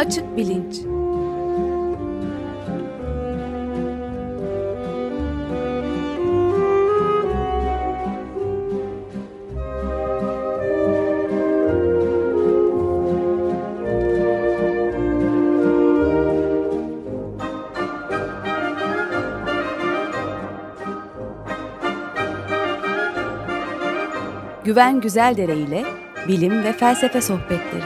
Açık bilinç. Güven Güzeldere ile bilim ve felsefe sohbetleri.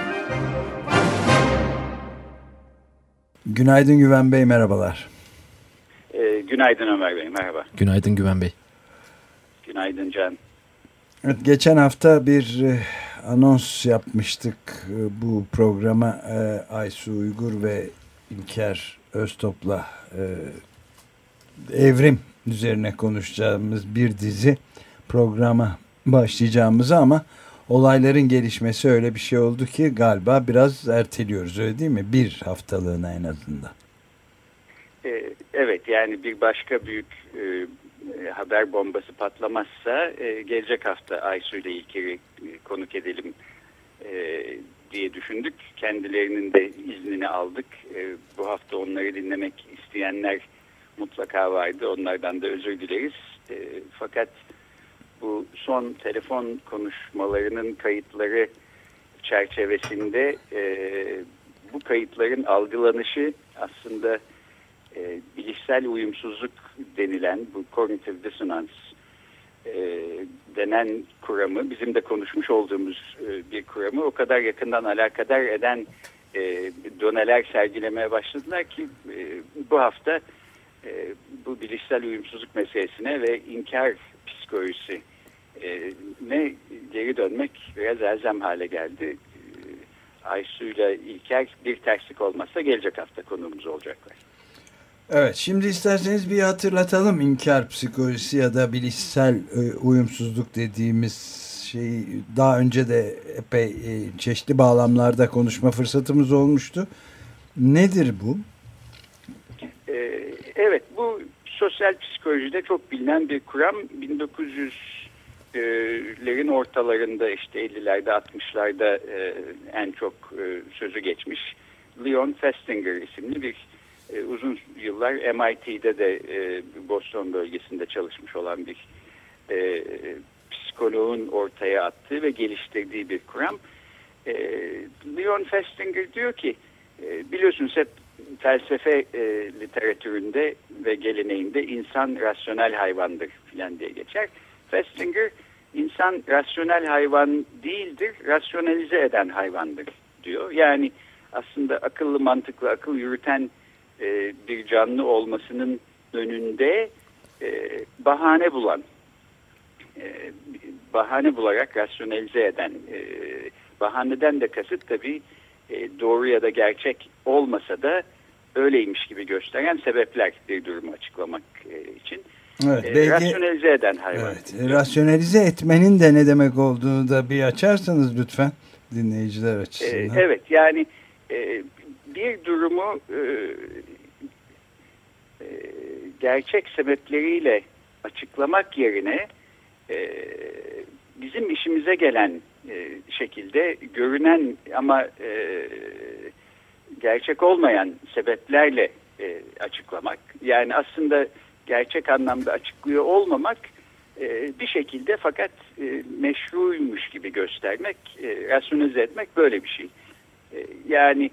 Günaydın Güven Bey, merhabalar. Günaydın Ömer Bey, merhaba. Günaydın Güven Bey. Günaydın Can. Evet, geçen hafta bir anons yapmıştık bu programa. Aysu Uygur ve İlker Öztop'la evrim üzerine konuşacağımız bir dizi programa başlayacağımızı, ama olayların gelişmesi öyle bir şey oldu ki galiba biraz erteliyoruz, öyle değil mi? Bir haftalığına en azından. Evet, yani bir başka büyük haber bombası patlamazsa gelecek hafta Aysu ile İlker'i konuk edelim diye düşündük. Kendilerinin de iznini aldık. Bu hafta onları dinlemek isteyenler mutlaka vardı. Onlardan da özür dileriz. Fakat bu son telefon konuşmalarının kayıtları çerçevesinde bu kayıtların algılanışı aslında bilişsel uyumsuzluk denilen, bu cognitive dissonance denen kuramı, bizim de konuşmuş olduğumuz bir kuramı o kadar yakından alakadar eden doneler sergilemeye başladılar ki bu hafta bu bilişsel uyumsuzluk meselesine ve inkar psikolojisi ne geri dönmek biraz elzem hale geldi. Aysu'yla İlker bir terslik olmazsa gelecek hafta konuğumuz olacaklar. Evet, şimdi isterseniz bir hatırlatalım inkar psikolojisi ya da bilişsel uyumsuzluk dediğimiz şeyi daha önce de epey çeşitli bağlamlarda konuşma fırsatımız olmuştu. Nedir bu? Evet, bu sosyal psikolojide çok bilinen bir kuram. 1900'lerin ortalarında, işte 50'lerde 60'larda en çok sözü geçmiş Leon Festinger isimli bir uzun yıllar MIT'de de Boston bölgesinde çalışmış olan bir psikoloğun ortaya attığı ve geliştirdiği bir kuram. Leon Festinger diyor ki, biliyorsunuz hep felsefe literatüründe ve geleneğinde insan rasyonel hayvandır filan diye geçer. Festinger, insan rasyonel hayvan değildir, rasyonalize eden hayvandır diyor. Yani aslında akıllı, mantıklı, akıl yürüten bir canlı olmasının önünde bahane bulan, bahane bularak rasyonalize eden, bahaneden de kasıt tabii doğru ya da gerçek olmasa da öyleymiş gibi gösteren sebepler bir durumu açıklamak için. Evet, rasyonalize eden hayvan. Evet, rasyonalize etmenin de ne demek olduğunu da bir açarsanız lütfen dinleyiciler açısından. Evet, yani bir durumu gerçek sebepleriyle açıklamak yerine bizim işimize gelen şekilde görünen ama gerçek olmayan sebeplerle açıklamak. Yani aslında gerçek anlamda açıklıyor olmamak, bir şekilde fakat meşruymuş gibi göstermek, rasyonize etmek böyle bir şey. Yani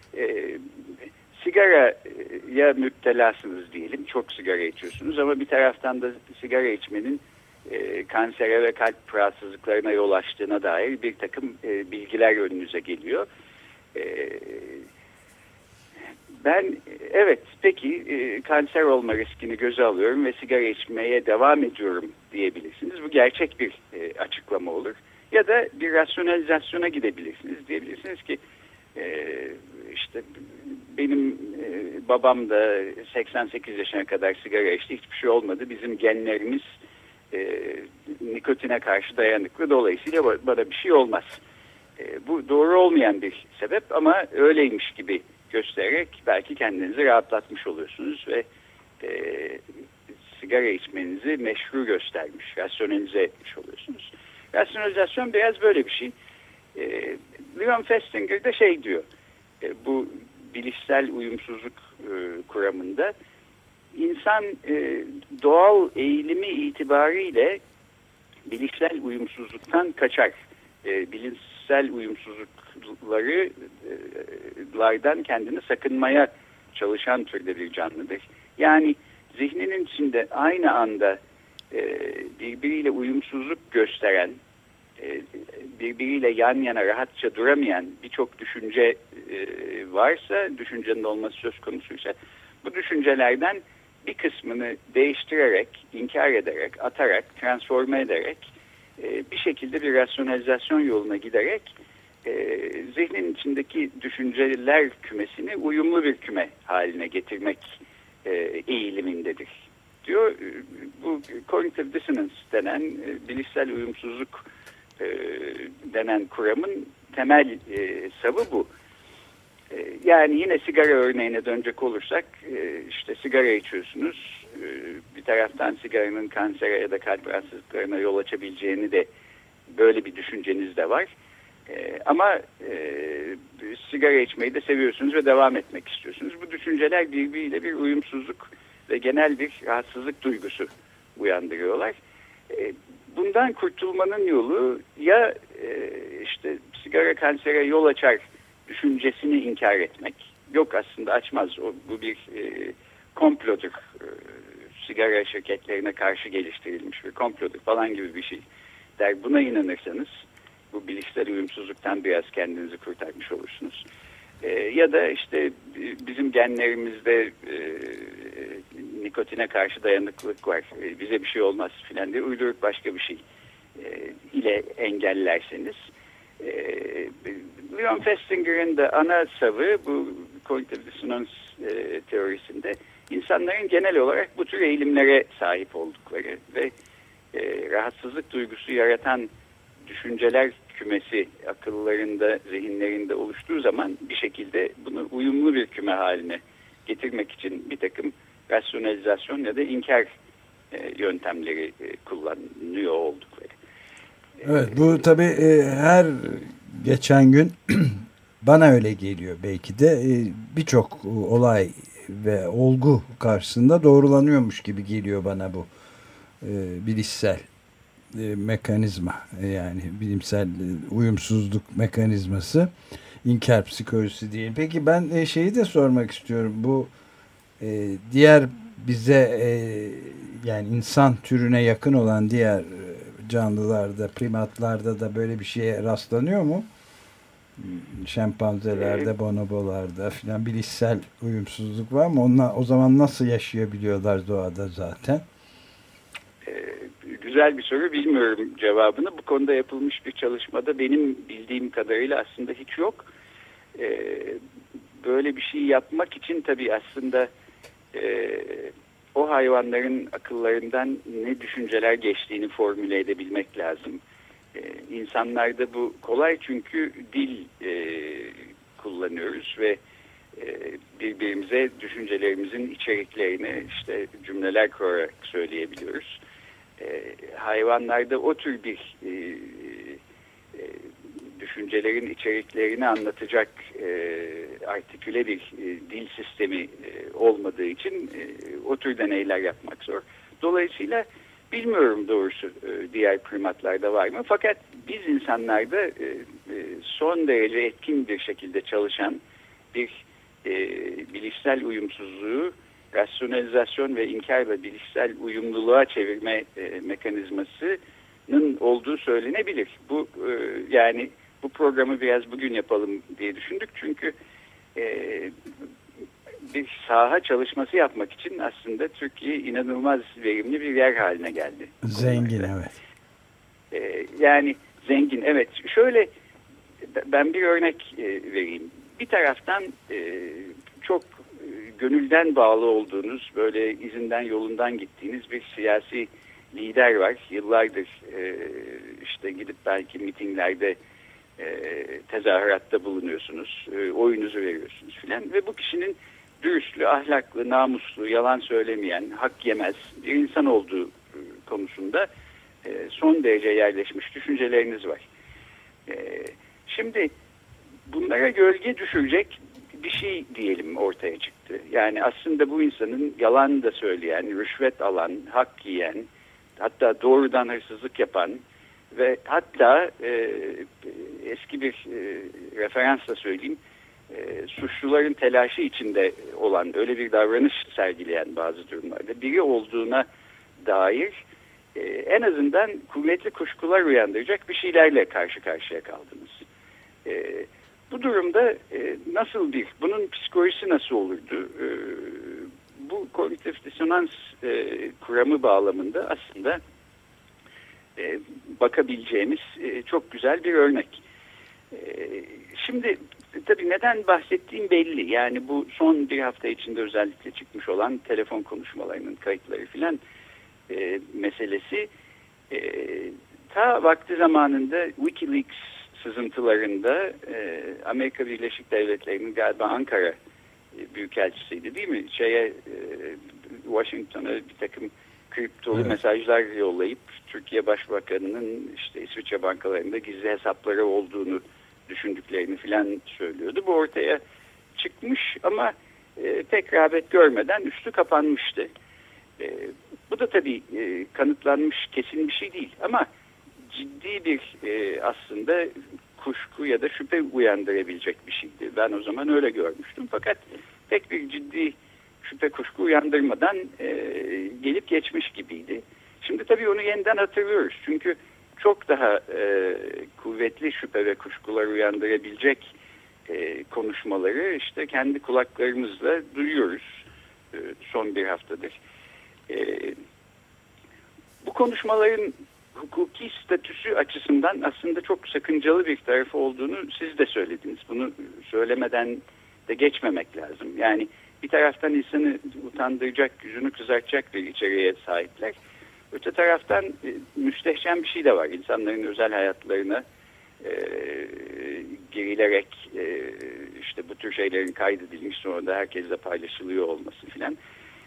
sigaraya müptelasınız diyelim, çok sigara içiyorsunuz ama bir taraftan da sigara içmenin kansere ve kalp rahatsızlıklarına yol açtığına dair bir takım bilgiler önünüze geliyor. Ben evet peki kanser olma riskini göze alıyorum ve sigara içmeye devam ediyorum diyebilirsiniz. Bu gerçek bir açıklama olur. Ya da bir rasyonalizasyona gidebilirsiniz. Diyebilirsiniz ki işte benim babam da 88 yaşına kadar sigara içti. Hiçbir şey olmadı. Bizim genlerimiz nikotine karşı dayanıklı. Dolayısıyla bana bir şey olmaz. Bu doğru olmayan bir sebep ama öyleymiş gibi göstererek belki kendinizi rahatlatmış oluyorsunuz ve sigara içmenizi meşru göstermiş, rasyonalize etmiş oluyorsunuz. Rasyonalizasyon biraz böyle bir şey. Leon Festinger de şey diyor, bu bilişsel uyumsuzluk kuramında insan doğal eğilimi itibariyle bilişsel uyumsuzluktan kaçar. Bilinçsel uyumsuzluklardan kendini sakınmaya çalışan türde bir canlıdır. Yani zihninin içinde aynı anda birbiriyle uyumsuzluk gösteren, birbiriyle yan yana rahatça duramayan birçok düşünce varsa, düşüncenin olması söz konusuysa, bu düşüncelerden bir kısmını değiştirerek, inkar ederek, atarak, transforme ederek, bir şekilde bir rasyonalizasyon yoluna giderek zihnin içindeki düşünceler kümesini uyumlu bir küme haline getirmek eğilimindedir diyor. Bu cognitive dissonance denen bilişsel uyumsuzluk denen kuramın temel savı bu. Yani yine sigara örneğine dönecek olursak, işte sigara içiyorsunuz. Bir taraftan sigaranın kansere ya da kalp rahatsızlıklarına yol açabileceğini de, böyle bir düşünceniz de var. Ama sigara içmeyi de seviyorsunuz ve devam etmek istiyorsunuz. Bu düşünceler birbiriyle bir uyumsuzluk ve genel bir rahatsızlık duygusu uyandırıyorlar. Bundan kurtulmanın yolu ya işte sigara kansere yol açar düşüncesini inkar etmek. Yok, aslında açmaz. Bu bir komplodur. Sigara şirketlerine karşı geliştirilmiş bir komplodur falan gibi bir şey der. Buna inanırsanız bu bilişsel uyumsuzluktan biraz kendinizi kurtarmış olursunuz. Ya da işte bizim genlerimizde nikotine karşı dayanıklılık var. Bize bir şey olmaz filan diye uydurup başka bir şey ile engellerseniz. Leon Festinger'in de ana savı bu cognitive dissonance teorisinde insanların genel olarak bu tür eğilimlere sahip oldukları ve rahatsızlık duygusu yaratan düşünceler kümesi akıllarında, zihinlerinde oluştuğu zaman bir şekilde bunu uyumlu bir küme haline getirmek için bir takım rasyonalizasyon ya da inkar yöntemleri kullanıyor oldukları. Evet, bu tabii her geçen gün bana öyle geliyor, belki de birçok olay ve olgu karşısında doğrulanıyormuş gibi geliyor bana bu bilişsel mekanizma, yani bilimsel uyumsuzluk mekanizması, inkar psikolojisi değil. Peki ben şeyi de sormak istiyorum, bu diğer bize yani insan türüne yakın olan diğer canlılarda, primatlarda da böyle bir şeye rastlanıyor mu? Şempanzelerde, bonobolarda filan bilişsel uyumsuzluk var mı? Onlar o zaman nasıl yaşayabiliyorlar doğada zaten? Güzel bir soru, bilmiyorum cevabını. Bu konuda yapılmış bir çalışmada benim bildiğim kadarıyla aslında hiç yok. Böyle bir şey yapmak için tabii aslında o hayvanların akıllarından ne düşünceler geçtiğini formüle edebilmek lazım. İnsanlarda bu kolay, çünkü dil kullanıyoruz ve birbirimize düşüncelerimizin içeriklerini işte cümleler kurarak söyleyebiliyoruz. Hayvanlarda o tür bir düşüncelerin içeriklerini anlatacak artiküle bir dil sistemi olmadığı için o tür deneyler yapmak zor. Dolayısıyla bilmiyorum doğrusu diğer primatlarda var mı? Fakat biz insanlarda son derece etkin bir şekilde çalışan bir bilişsel uyumsuzluğu rasyonalizasyon ve inkarla bilişsel uyumluluğa çevirme mekanizmasının olduğu söylenebilir. Bu yani bu programı biraz bugün yapalım diye düşündük, çünkü bir saha çalışması yapmak için aslında Türkiye inanılmaz verimli bir yer haline geldi. Zengin, evet. Yani zengin, evet. Şöyle ben bir örnek vereyim. Bir taraftan çok gönülden bağlı olduğunuz, böyle izinden yolundan gittiğiniz bir siyasi lider var. Yıllardır işte gidip belki mitinglerde tezahüratta bulunuyorsunuz, oyunuzu veriyorsunuz filan ve bu kişinin dürüstlü, ahlaklı, namuslu, yalan söylemeyen, hak yemez bir insan olduğu konusunda son derece yerleşmiş düşünceleriniz var. Şimdi bunlara gölge düşürecek bir şey diyelim ortaya çıktı. Yani aslında bu insanın yalan da söyleyen, rüşvet alan, hak yiyen, hatta doğrudan hırsızlık yapan ve hatta eski bir referansla söyleyeyim, suçluların telaşı içinde olan, öyle bir davranış sergileyen bazı durumlarda biri olduğuna dair en azından kuvvetli kuşkular uyandıracak bir şeylerle karşı karşıya kaldınız. Bu durumda bunun psikolojisi nasıl olurdu? Bu kognitif disonans kuramı bağlamında aslında bakabileceğimiz çok güzel bir örnek. Şimdi tabii neden bahsettiğim belli. Yani bu son bir hafta içinde özellikle çıkmış olan telefon konuşmalarının kayıtları filan meselesi ta vakti zamanında WikiLeaks sızıntılarında Amerika Birleşik Devletleri'nin galiba Ankara büyükelçisiydi değil mi? Washington'a bir takım kriptolu mesajlar yollayıp Türkiye Başbakanı'nın işte İsviçre bankalarında gizli hesapları olduğunu düşündüklerini filan söylüyordu. Bu ortaya çıkmış ama pek rağbet görmeden üstü kapanmıştı. Bu da tabii kanıtlanmış kesin bir şey değil ama ciddi bir aslında kuşku ya da şüphe uyandırabilecek bir şeydi. Ben o zaman öyle görmüştüm. Fakat pek bir ciddi şüphe kuşku uyandırmadan gelip geçmiş gibiydi. Şimdi tabii onu yeniden hatırlıyoruz. Çünkü çok daha kuvvetli şüphe ve kuşkular uyandırabilecek konuşmaları işte kendi kulaklarımızla duyuyoruz son bir haftadır. Bu konuşmaların hukuki statüsü açısından aslında çok sakıncalı bir tarafı olduğunu siz de söylediniz. Bunu söylemeden de geçmemek lazım. Yani bir taraftan insanı utandıracak, yüzünü kızartacak bir içeriğe sahipler. Öte taraftan müstehcen bir şey de var. İnsanların özel hayatlarına girilerek işte bu tür şeylerin kaydedilmiş sonra da herkesle paylaşılıyor olması filan.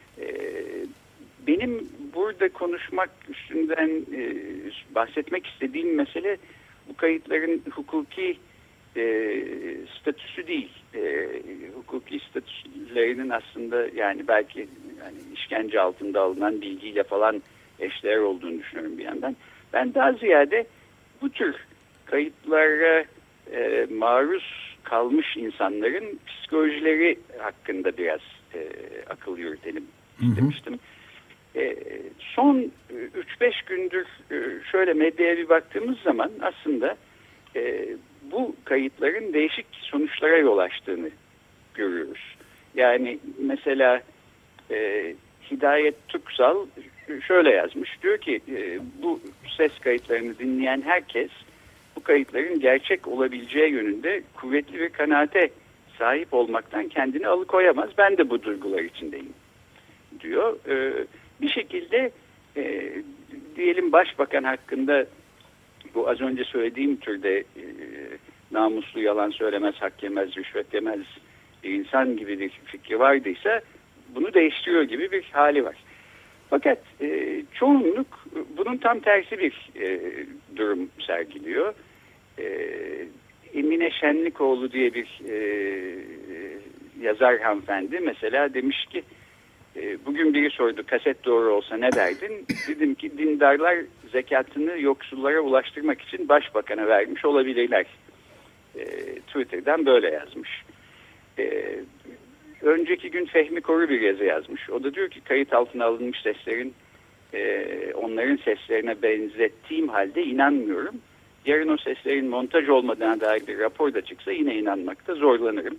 Benim burada konuşmak üstünden bahsetmek istediğim mesele bu kayıtların hukuki statüsü değil. Hukuki statülerinin aslında yani belki yani işkence altında alınan bilgiyle falan eşdeğer olduğunu düşünüyorum bir yandan. Ben daha ziyade bu tür kayıtlara maruz kalmış insanların psikolojileri hakkında biraz akıl yürütelim istemiştim. Son 3-5 gündür şöyle medyaya bir baktığımız zaman aslında bu kayıtların değişik sonuçlara yol açtığını görüyoruz. Yani mesela Hidayet Tuksal şöyle yazmış. Diyor ki bu ses kayıtlarını dinleyen herkes bu kayıtların gerçek olabileceği yönünde kuvvetli bir kanaate sahip olmaktan kendini alıkoyamaz. Ben de bu duygular içindeyim diyor. Bir şekilde diyelim başbakan hakkında bu az önce söylediğim türde namuslu, yalan söylemez, hak yemez, rüşvet yemez bir insan gibi bir fikri vardıysa bunu değiştiriyor gibi bir hali var. Fakat çoğunluk bunun tam tersi bir durum sergiliyor. Emine Şenlikoğlu diye bir yazar hanımefendi mesela demiş ki bugün biri sordu kaset doğru olsa ne derdin? Dedim ki dindarlar zekatını yoksullara ulaştırmak için başbakana vermiş olabilirler. Twitter'dan böyle yazmış. Önceki gün Fehmi Koru bir yazı yazmış. O da diyor ki kayıt altına alınmış seslerin onların seslerine benzettiğim halde inanmıyorum. Yarın o seslerin montaj olmadığına dair bir rapor da çıksa yine inanmakta zorlanırım.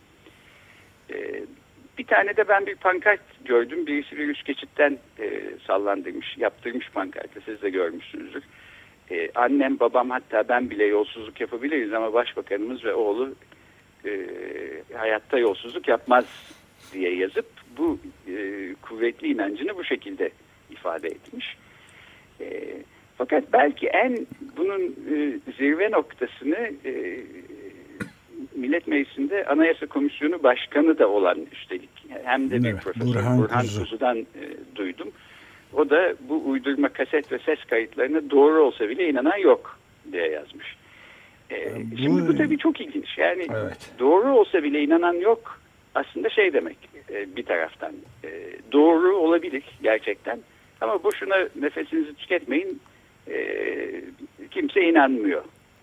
Bir tane de ben bir pankart gördüm. Birisi bir üst geçitten sallandırmış, yaptırmış pankartı. Siz de görmüşsünüzdür. Annem, babam hatta ben bile yolsuzluk yapabiliriz ama başbakanımız ve oğlu hayatta yolsuzluk yapmaz diye yazıp bu kuvvetli inancını bu şekilde ifade etmiş. Fakat belki bunun zirve noktasını Millet Meclisi'nde Anayasa Komisyonu Başkanı da olan üstelik hem de bir profesör Burhan Kuzu'dan duydum. O da bu uydurma kaset ve ses kayıtlarına doğru olsa bile inanan yok diye yazmış. Şimdi bu tabii çok ilginç. Yani doğru olsa bile inanan yok aslında şey demek bir taraftan. Doğru olabilir gerçekten. Ama boşuna nefesinizi tüketmeyin. Kimse inanmıyor.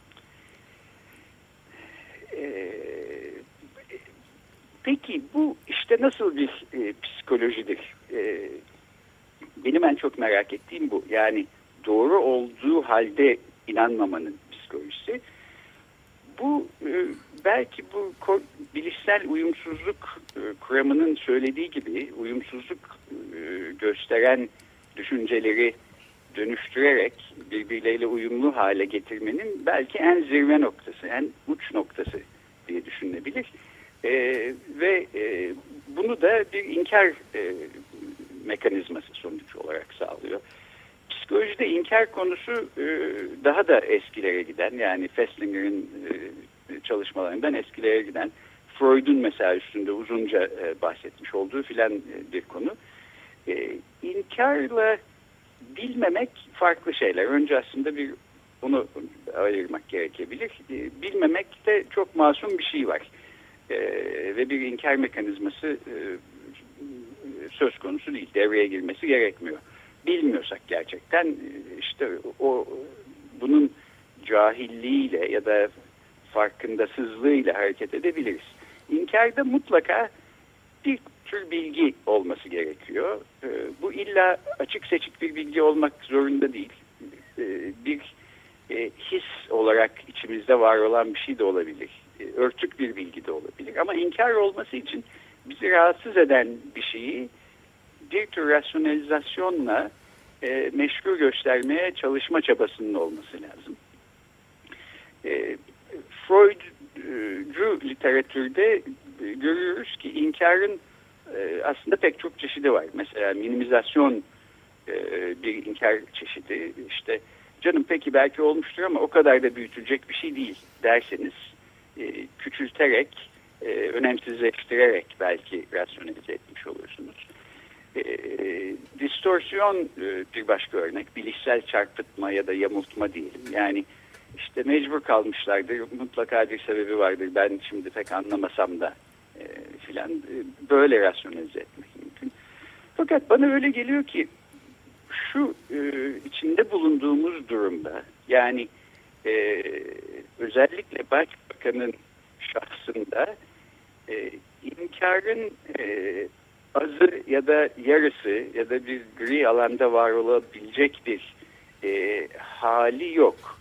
Peki bu işte nasıl bir psikolojidir? Benim en çok merak ettiğim bu. Yani doğru olduğu halde inanmamanın psikolojisi. Bu belki bu bilişsel uyumsuzluk kuramının söylediği gibi uyumsuzluk gösteren düşünceleri dönüştürerek birbirleriyle uyumlu hale getirmenin belki en zirve noktası, en uç noktası diye düşünülebilir. Ve bunu da bir inkar mekanizması sonuç olarak sağlıyor. Psikolojide inkar konusu daha da eskilere giden, yani Feslinger'in çalışmalarından eskilere giden, Freud'un mesela üstünde uzunca bahsetmiş olduğu filan bir konu. İnkarla bilmemek farklı şeyler. Önce aslında onu ayırmak gerekebilir. Bilmemekte çok masum bir şey var. Ve bir inkar mekanizması söz konusu değil. Devreye girmesi gerekmiyor. Bilmiyorsak gerçekten işte bunun cahilliğiyle ya da farkındasızlığıyla hareket edebiliriz. İnkarda mutlaka bir tür bilgi olması gerekiyor. Bu illa açık seçik bir bilgi olmak zorunda değil. Bir his olarak içimizde var olan bir şey de olabilir. Örtük bir bilgi de olabilir. Ama inkar olması için bizi rahatsız eden bir şeyi bir tür rasyonalizasyonla meşru göstermeye çalışma çabasının olması lazım. Freudcu literatürde görüyoruz ki inkarın aslında pek çok çeşidi var. Mesela minimizasyon bir inkar çeşidi. İşte canım peki belki olmuştur ama o kadar da büyütülecek bir şey değil derseniz küçülterek, önemsizleştirerek belki rasyonelize etmiş olursunuz. Distorsiyon bir başka örnek. Bilişsel çarpıtma ya da yamultma diyelim. Yani işte mecbur kalmışlardır. Mutlaka bir sebebi vardır. Ben şimdi pek anlamasam da filan. Böyle rasyonelize etmek mümkün. Fakat bana öyle geliyor ki şu içinde bulunduğumuz durumda, yani özellikle Başbakan'ın şahsında inkarın azı ya da yarısı ya da bir gri alanda var olabilecek bir hali yok.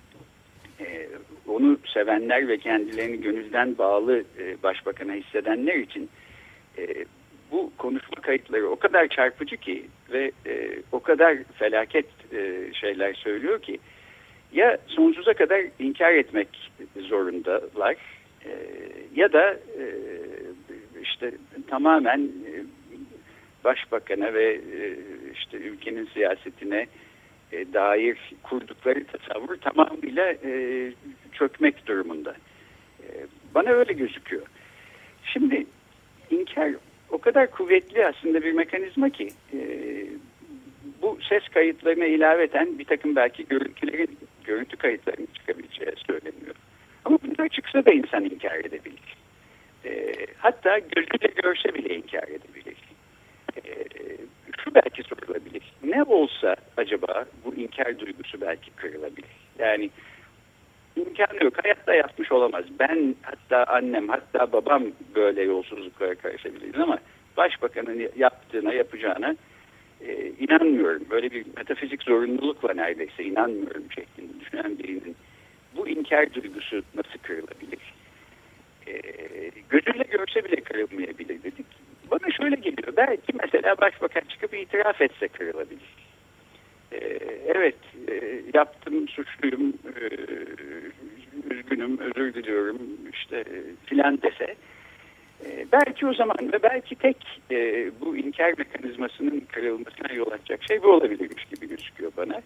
Onu sevenler ve kendilerini gönülden bağlı Başbakan'a hissedenler için bu konuşma kayıtları o kadar çarpıcı ki ve o kadar felaket şeyler söylüyor ki ya sonsuza kadar inkar etmek zorundalar ya da işte tamamen Başbakan'a ve işte ülkenin siyasetine dair kurdukları tasavvur tamamıyla çökmek durumunda. Bana öyle gözüküyor. Şimdi inkar o kadar kuvvetli aslında bir mekanizma ki bu ses kayıtlarına ilaveten bir takım belki görüntü kayıtlarının çıkabileceği söyleniyor. Ama bunlar çıksa da insan inkar edebilir. Hatta gözüyle görse bile inkar edebilir. Şu belki sorulabilir. Ne olsa acaba bu inkar duygusu belki kırılabilir. Yani imkanı yok. Hayatta yapmış olamaz. Ben, hatta annem, hatta babam böyle yolsuzluklara karışabiliriz ama Başbakanın yapacağına inanmıyorum. Böyle bir metafizik zorunluluk var neredeyse. İnanmıyorum şeklinde düşünen birinin bu inkar duygusu nasıl kırılabilir? Gözüyle görse bile kırılmayabilir dedik. Bana şöyle geliyor. Belki mesela Başbakan çıkıp itiraf etse kırılabilir. Evet, yaptım, suçluyum, üzgünüm, özür diliyorum işte filan dese belki o zaman ve belki tek bu inkar mekanizmasının kırılmasına yol açacak şey bu olabilirmiş gibi gözüküyor bana.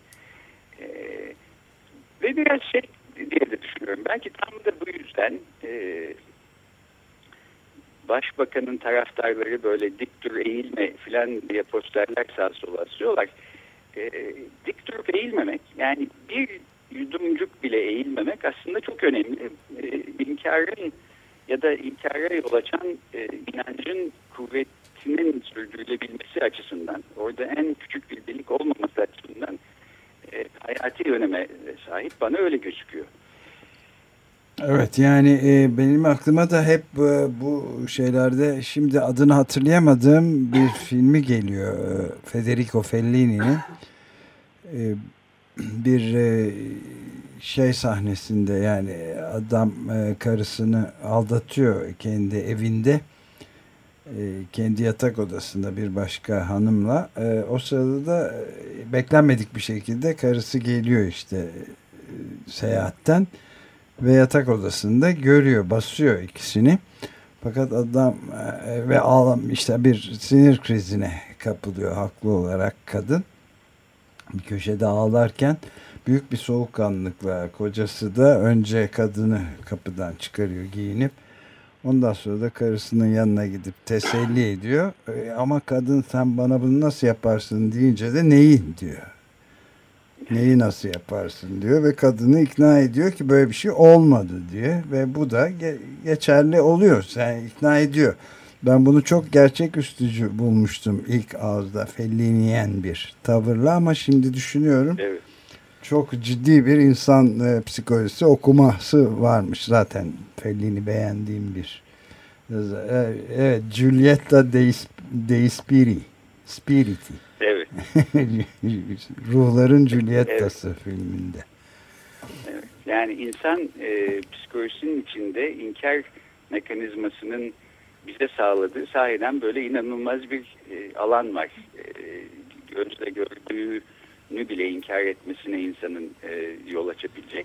Ve biraz şey diye de düşünüyorum. Belki tam da bu yüzden Başbakanın taraftarları böyle dik dur eğilme filan diye posterler sağa sola asıyorlar. Dik durup eğilmemek, yani bir yudumcuk bile eğilmemek aslında çok önemli. ya da inkara yol açan inancın kuvvetinin sürdürülebilmesi açısından, orada en küçük bir delik olmaması açısından hayati öneme sahip, bana öyle gözüküyor. Evet, yani benim aklıma da hep bu şeylerde şimdi adını hatırlayamadığım bir filmi geliyor. Federico Fellini'nin bir şey sahnesinde, yani adam karısını aldatıyor kendi evinde, kendi yatak odasında bir başka hanımla. O sırada da beklenmedik bir şekilde karısı geliyor işte seyahatten ve yatak odasında görüyor, basıyor ikisini. Fakat adam ve işte bir sinir krizine kapılıyor haklı olarak kadın. Bir köşede ağlarken büyük bir soğukkanlılıkla kocası da önce kadını kapıdan çıkarıyor giyinip, ondan sonra da karısının yanına gidip teselli ediyor. Ama kadın sen bana bunu nasıl yaparsın deyince de neyi diyor. Neyi nasıl yaparsın diyor ve kadını ikna ediyor ki böyle bir şey olmadı diye, ve bu da geçerli oluyor. Sen ikna ediyor. Ben bunu çok gerçeküstücü bulmuştum ilk ağızda, Felliniyen bir tavırla, ama şimdi düşünüyorum. Evet. Çok ciddi bir insan psikolojisi okuması varmış zaten. Fellini beğendiğim bir. Evet, Giulietta dei Spiriti. Evet. Ruhların Giulietta'sı, evet, filminde. Evet. Yani insan psikolojisinin içinde inkar mekanizmasının bize sağladığı sahiden böyle inanılmaz bir alan var. Gözle gördüğünü bile inkar etmesine insanın yol açabilecek.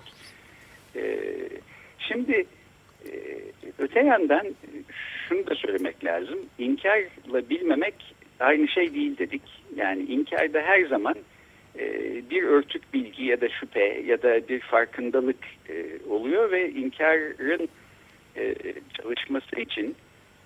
Şimdi öte yandan şunu da söylemek lazım. İnkarla bilmemek aynı şey değil dedik. Yani inkarda her zaman bir örtük bilgi ya da şüphe ya da bir farkındalık oluyor ve inkarın çalışması için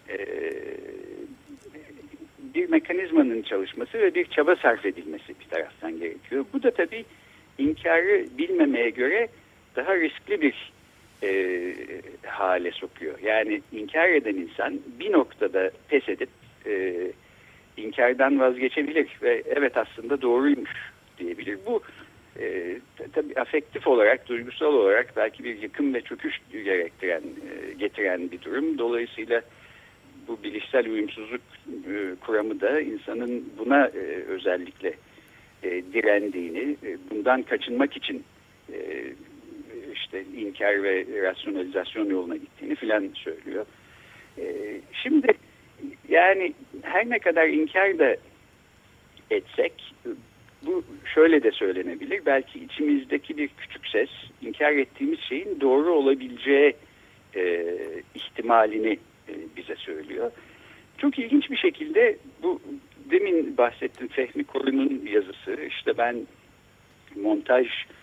bir mekanizmanın çalışması ve bir çaba sarf edilmesi bir taraftan gerekiyor. Bu da tabii inkarı bilmemeye göre daha riskli bir hale sokuyor. Yani inkar eden insan bir noktada pes edip inkardan vazgeçebilir ve evet aslında doğruymuş diyebilir. Bu tabii afektif olarak, duygusal olarak belki bir yıkım ve çöküş getiren bir durum. Dolayısıyla bu bilişsel uyumsuzluk kuramı da insanın buna özellikle direndiğini, bundan kaçınmak için işte inkar ve rasyonalizasyon yoluna gittiğini filan söylüyor. Şimdi yani her ne kadar inkar da etsek, bu şöyle de söylenebilir. Belki içimizdeki bir küçük ses inkar ettiğimiz şeyin doğru olabileceği ihtimalini bize söylüyor. Çok ilginç bir şekilde bu demin bahsettiğim Fehmi Korun'un yazısı, işte ben montaj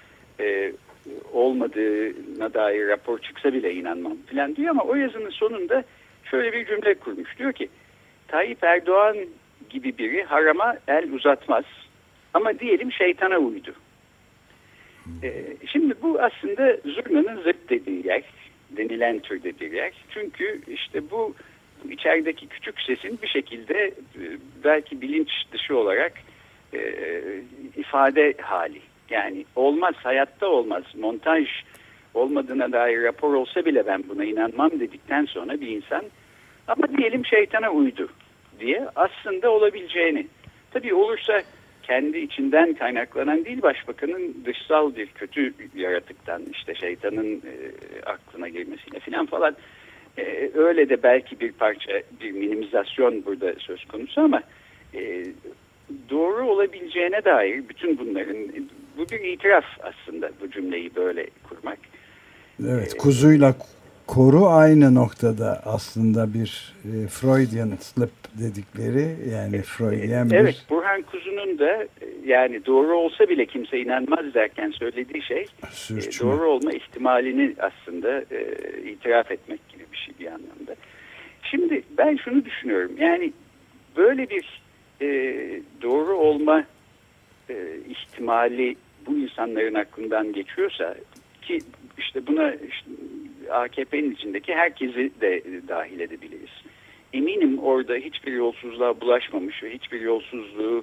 olmadığına dair rapor çıksa bile inanmam falan diyor, ama o yazının sonunda şöyle bir cümle kurmuş. Diyor ki Tayyip Erdoğan gibi biri harama el uzatmaz ama diyelim şeytana uydu. Şimdi bu aslında zurnanın zıt dediği yer, denilen türde bir yer. Çünkü işte bu içerideki küçük sesin bir şekilde belki bilinç dışı olarak ifade hali. Yani olmaz, hayatta olmaz, montaj olmadığına dair rapor olsa bile ben buna inanmam dedikten sonra bir insan ama diyelim şeytana uydu diye aslında olabileceğini, tabii olursa kendi içinden kaynaklanan değil, başbakanın dışsal bir kötü yaratıktan, işte şeytanın aklına girmesiyle falan öyle de belki bir parça bir minimizasyon burada söz konusu, ama doğru olabileceğine dair bütün bunların, bu bir itiraf aslında, bu cümleyi böyle kurmak. Evet, kuzuyla koru aynı noktada aslında, bir Freudian slip dedikleri, yani Freudian bir... Evet, Burhan Kuzu'nun da yani doğru olsa bile kimse inanmaz derken söylediği şey doğru olma ihtimalini aslında itiraf etmek gibi bir şey bir anlamda. Şimdi ben şunu düşünüyorum, yani böyle bir doğru olma ihtimali bu insanların aklından geçiyorsa, ki işte buna işte AKP'nin içindeki herkesi de dahil edebiliriz. Eminim orada hiçbir yolsuzluğa bulaşmamış ve hiçbir yolsuzluğu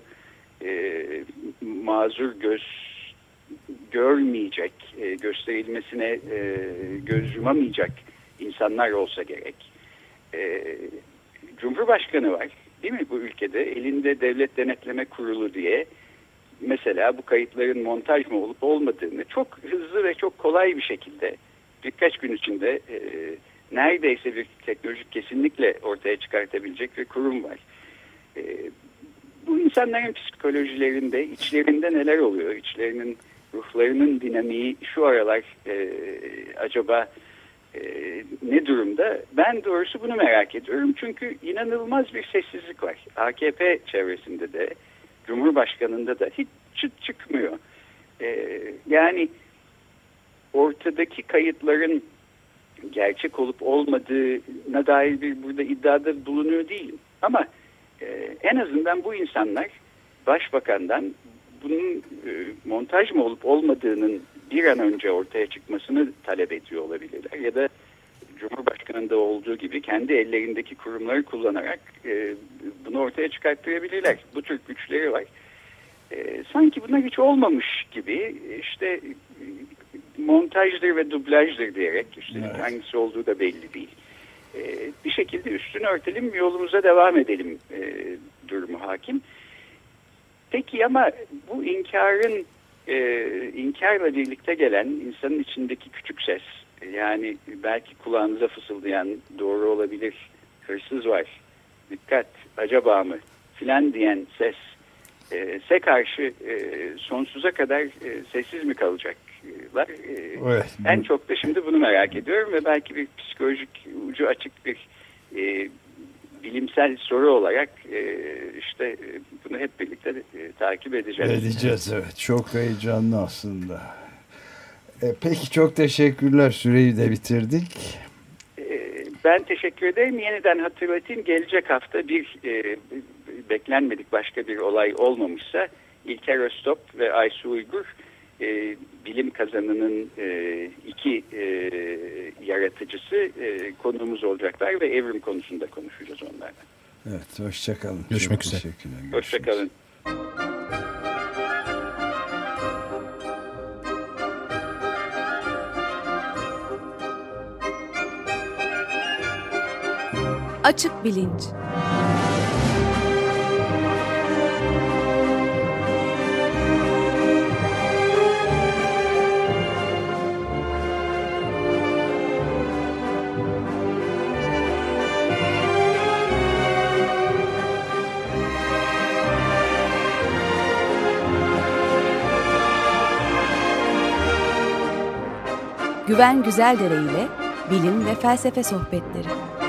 mazur görmeyecek, gösterilmesine göz yumamayacak insanlar olsa gerek. Cumhurbaşkanı var, değil mi bu ülkede? Elinde Devlet Denetleme Kurulu diye mesela bu kayıtların montaj mı olup olmadığını çok hızlı ve çok kolay bir şekilde birkaç gün içinde neredeyse bir teknolojik kesinlikle ortaya çıkartabilecek bir kurum var. Bu insanların psikolojilerinde, içlerinde neler oluyor? İçlerinin, ruhlarının dinamiği şu aralar acaba ne durumda? Ben doğrusu bunu merak ediyorum. Çünkü inanılmaz bir sessizlik var. AKP çevresinde de, Cumhurbaşkanı'nda da hiç çıt çıkmıyor. Yani ortadaki kayıtların gerçek olup olmadığına dair bir burada iddiada bulunuyor değilim. Ama en azından bu insanlar Başbakan'dan bunun montaj mı olup olmadığının bir an önce ortaya çıkmasını talep ediyor olabilirler. Ya da Cumhurbaşkanı'nda olduğu gibi kendi ellerindeki kurumları kullanarak bunu ortaya çıkarttırabilirler. Bu tür güçleri var. Sanki bunlar hiç olmamış gibi işte montajdır ve dublajdır diyerek üstelik hangisi olduğu da belli değil. Bir şekilde üstünü örtelim, yolumuza devam edelim durumu hakim. Peki ama bu inkarla birlikte gelen insanın içindeki küçük ses, yani belki kulağınıza fısıldayan doğru olabilir, hırsız var, dikkat, acaba mı filan diyen sese karşı sonsuza kadar sessiz mi kalacaklar? Evet. En çok da şimdi bunu merak ediyorum ve belki bir psikolojik ucu açık bir bilimsel soru olarak işte bunu hep birlikte takip edeceğiz. Evet. Çok heyecanlı aslında. Peki çok teşekkürler. Süreyi de bitirdik. Ben teşekkür ederim. Yeniden hatırlatayım. Gelecek hafta beklenmedik başka bir olay olmamışsa İlker Öztop ve Aysu Uygur bilim kazanının iki yaratıcısı konuğumuz olacaklar ve evrim konusunda konuşacağız onlarla. Evet, hoşçakalın. Görüşmek üzere. Hoşçakalın. Açık Bilinç. Güven Güzeldere ile bilim ve felsefe sohbetleri.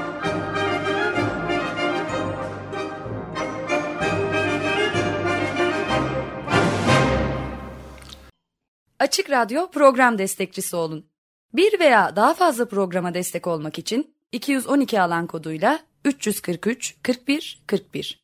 Açık Radyo program destekçisi olun. Bir veya daha fazla programa destek olmak için 212 alan koduyla 343 41 41